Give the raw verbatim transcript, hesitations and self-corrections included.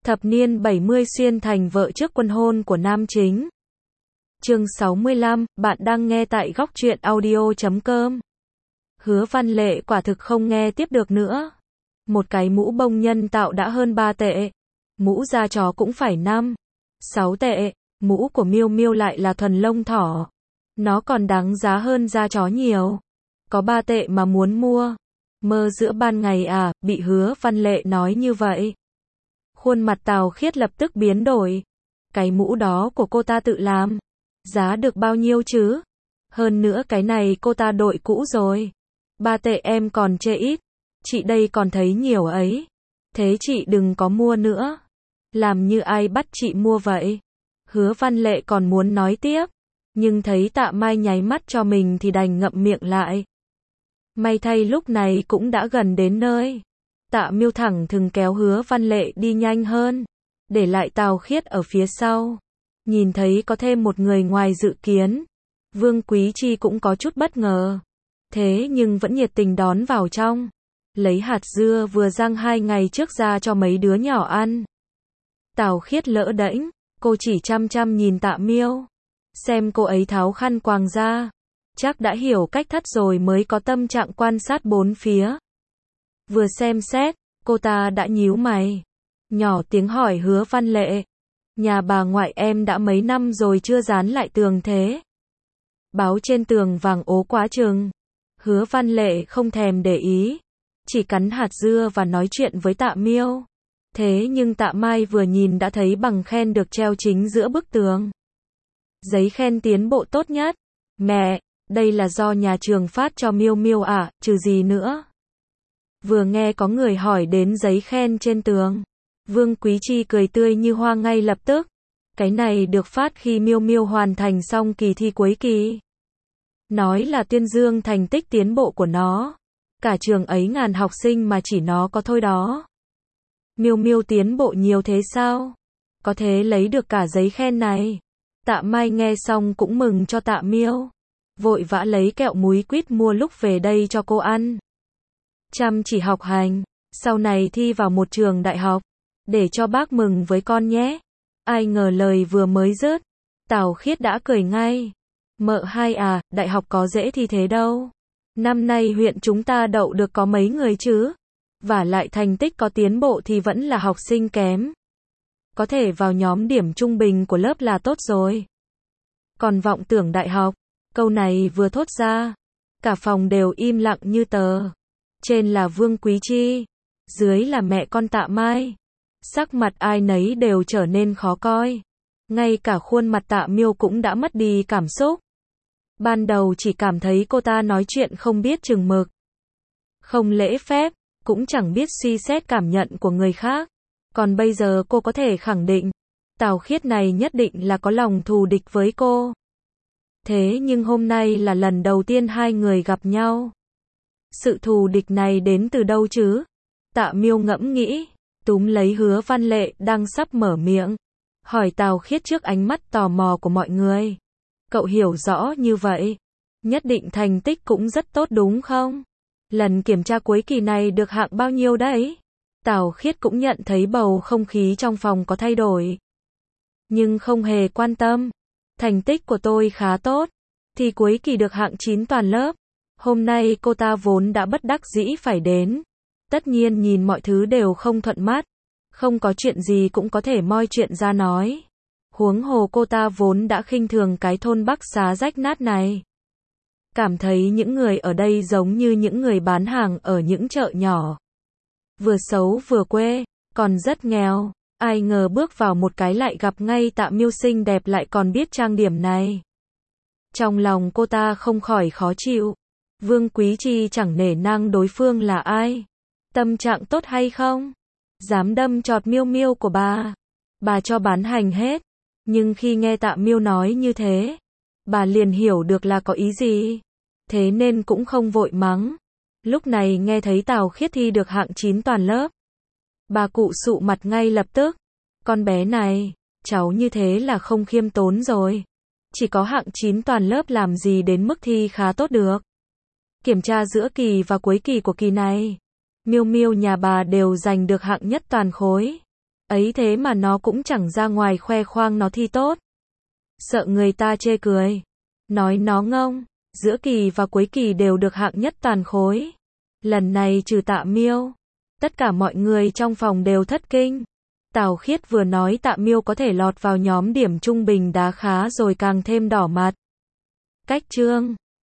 Thập niên bảy mươi xuyên thành vợ trước quân hôn của nam chính. Chương sáu mươi lăm, bạn đang nghe tại góc truyện audio chấm com. Hứa Văn Lệ quả thực không nghe tiếp được nữa. Một cái mũ bông nhân tạo đã hơn ba tệ. Mũ da chó cũng phải năm, sáu tệ. Mũ của Miêu Miêu lại là thuần lông thỏ. Nó còn đáng giá hơn da chó nhiều. Có ba tệ mà muốn mua. Mơ giữa ban ngày à, bị Hứa Văn Lệ nói như vậy. Khuôn mặt Tào Khiết lập tức biến đổi. Cái mũ đó của cô ta tự làm. Giá được bao nhiêu chứ? Hơn nữa cái này cô ta đội cũ rồi. Ba tệ em còn chê ít. Chị đây còn thấy nhiều ấy. Thế chị đừng có mua nữa. Làm như ai bắt chị mua vậy? Hứa Văn Lệ còn muốn nói tiếp. Nhưng thấy Tạ Mai nháy mắt cho mình thì đành ngậm miệng lại. May thay lúc này cũng đã gần đến nơi. Tạ Miêu thẳng thừng kéo Hứa Văn Lệ đi nhanh hơn. Để lại Tào Khiết ở phía sau. Nhìn thấy có thêm một người ngoài dự kiến. Vương Quý Chi cũng có chút bất ngờ. Thế nhưng vẫn nhiệt tình đón vào trong. Lấy hạt dưa vừa rang hai ngày trước ra cho mấy đứa nhỏ ăn. Tào Khiết lỡ đễnh. Cô chỉ chăm chăm nhìn Tạ Miêu. Xem cô ấy tháo khăn quàng ra. Chắc đã hiểu cách thắt rồi mới có tâm trạng quan sát bốn phía. Vừa xem xét, cô ta đã nhíu mày. Nhỏ tiếng hỏi Hứa Văn Lệ. Nhà bà ngoại em đã mấy năm rồi chưa dán lại tường thế? Báo trên tường vàng ố quá chừng. Hứa Văn Lệ không thèm để ý. Chỉ cắn hạt dưa và nói chuyện với Tạ Miêu. Thế nhưng Tạ Mai vừa nhìn đã thấy bằng khen được treo chính giữa bức tường. Giấy khen tiến bộ tốt nhất. Mẹ, đây là do nhà trường phát cho Miêu Miêu à, trừ gì nữa? Vừa nghe có người hỏi đến giấy khen trên tường. Vương Quý Chi cười tươi như hoa ngay lập tức. Cái này được phát khi Miêu Miêu hoàn thành xong kỳ thi cuối kỳ. Nói là tuyên dương thành tích tiến bộ của nó. Cả trường ấy ngàn học sinh mà chỉ nó có thôi đó. Miêu Miêu tiến bộ nhiều thế sao? Có thế lấy được cả giấy khen này. Tạ Mai nghe xong cũng mừng cho Tạ Miêu. Vội vã lấy kẹo múi quýt mua lúc về đây cho cô ăn. Chăm chỉ học hành. Sau này thi vào một trường đại học. Để cho bác mừng với con nhé. Ai ngờ lời vừa mới dứt. Tào Khiết đã cười ngay. Mợ hai à, đại học có dễ thi thế đâu. Năm nay huyện chúng ta đậu được có mấy người chứ. Và lại thành tích có tiến bộ thì vẫn là học sinh kém. Có thể vào nhóm điểm trung bình của lớp là tốt rồi. Còn vọng tưởng đại học. Câu này vừa thốt ra. Cả phòng đều im lặng như tờ. Trên là Vương Quý Chi. Dưới là mẹ con Tạ Mai. Sắc mặt ai nấy đều trở nên khó coi. Ngay cả khuôn mặt Tạ Miêu cũng đã mất đi cảm xúc. Ban đầu chỉ cảm thấy cô ta nói chuyện không biết chừng mực. Không lễ phép, cũng chẳng biết suy xét cảm nhận của người khác. Còn bây giờ cô có thể khẳng định. Tào Khiết này nhất định là có lòng thù địch với cô. Thế nhưng hôm nay là lần đầu tiên hai người gặp nhau. Sự thù địch này đến từ đâu chứ? Tạ Miêu ngẫm nghĩ. Túm lấy Hứa Văn Lệ đang sắp mở miệng. Hỏi Tào Khiết trước ánh mắt tò mò của mọi người. Cậu hiểu rõ như vậy. Nhất định thành tích cũng rất tốt đúng không? Lần kiểm tra cuối kỳ này được hạng bao nhiêu đấy? Tào Khiết cũng nhận thấy bầu không khí trong phòng có thay đổi. Nhưng không hề quan tâm. Thành tích của tôi khá tốt. Thì cuối kỳ được hạng chín toàn lớp. Hôm nay cô ta vốn đã bất đắc dĩ phải đến. Tất nhiên nhìn mọi thứ đều không thuận mắt. Không có chuyện gì cũng có thể moi chuyện ra nói. Huống hồ cô ta vốn đã khinh thường cái thôn Bắc Xá rách nát này. Cảm thấy những người ở đây giống như những người bán hàng ở những chợ nhỏ. Vừa xấu vừa quê, còn rất nghèo. Ai ngờ bước vào một cái lại gặp ngay Tạ Miêu xinh đẹp lại còn biết trang điểm này. Trong lòng cô ta không khỏi khó chịu. Vương Quý Chi chẳng nể nang đối phương là ai. Tâm trạng tốt hay không? Dám đâm chọt Miêu Miêu của bà. Bà cho bán hành hết. Nhưng khi nghe Tạ Miêu nói như thế, bà liền hiểu được là có ý gì. Thế nên cũng không vội mắng. Lúc này nghe thấy Tào Khiết thi được hạng chín toàn lớp. Bà cụ sụ mặt ngay lập tức. Con bé này, cháu như thế là không khiêm tốn rồi. Chỉ có hạng chín toàn lớp làm gì đến mức thi khá tốt được. Kiểm tra giữa kỳ và cuối kỳ của kỳ này. Miêu Miêu nhà bà đều giành được hạng nhất toàn khối. Ấy thế mà nó cũng chẳng ra ngoài khoe khoang nó thi tốt. Sợ người ta chê cười. Nói nó ngông. Giữa kỳ và cuối kỳ đều được hạng nhất toàn khối. Lần này trừ Tạ Miêu. Tất cả mọi người trong phòng đều thất kinh. Tào Khiết vừa nói Tạ Miêu có thể lọt vào nhóm điểm trung bình đá khá rồi càng thêm đỏ mặt. Cách chương